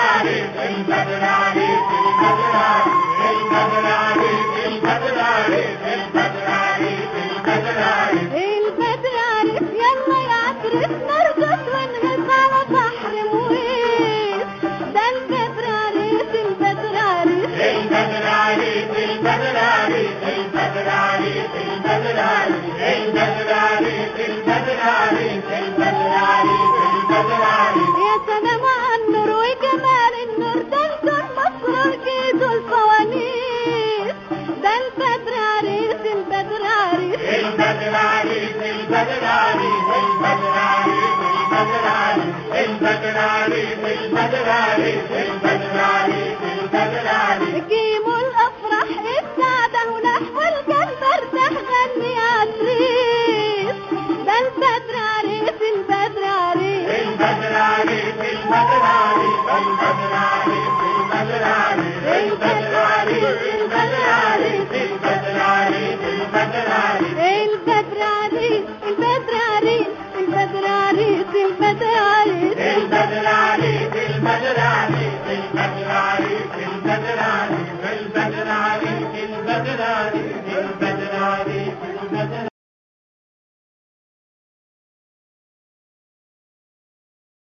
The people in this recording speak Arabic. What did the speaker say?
عريس البدر عريس البدر عريس البدر عريس البدر عريس البدر عريس البدر عريس البدر عريس يلا يا عترس نرقص ونهز على بحر مويس ده البدر عريس البدر عريس البدر عريس البدر عريس البدر عريس البدر عريس البدر عريس البدر عريس البدر عريس البدر عريس يا سلام على النور وجمال النور ده الكون مسرور جيده الفوانيس ده البدر عريس البدر عريس البدر عريس البدر عريس البدر عريس البدر عريس البدر عريس البدر عريس البدر عريس البدر عريس جيموا الافراح السعاده ونحو القلب ارتاح غني يا عتريس ده البدر عريس البدر عريس البدر عريس البدر عريس البدر عريس البدر عريس البدر عريس البدر عريس البدر عريس البدر عريس البدر عريس البدر عريس البدر عريس البدر عريس البدر عريس البدر عريس البدر عريس البدر عريس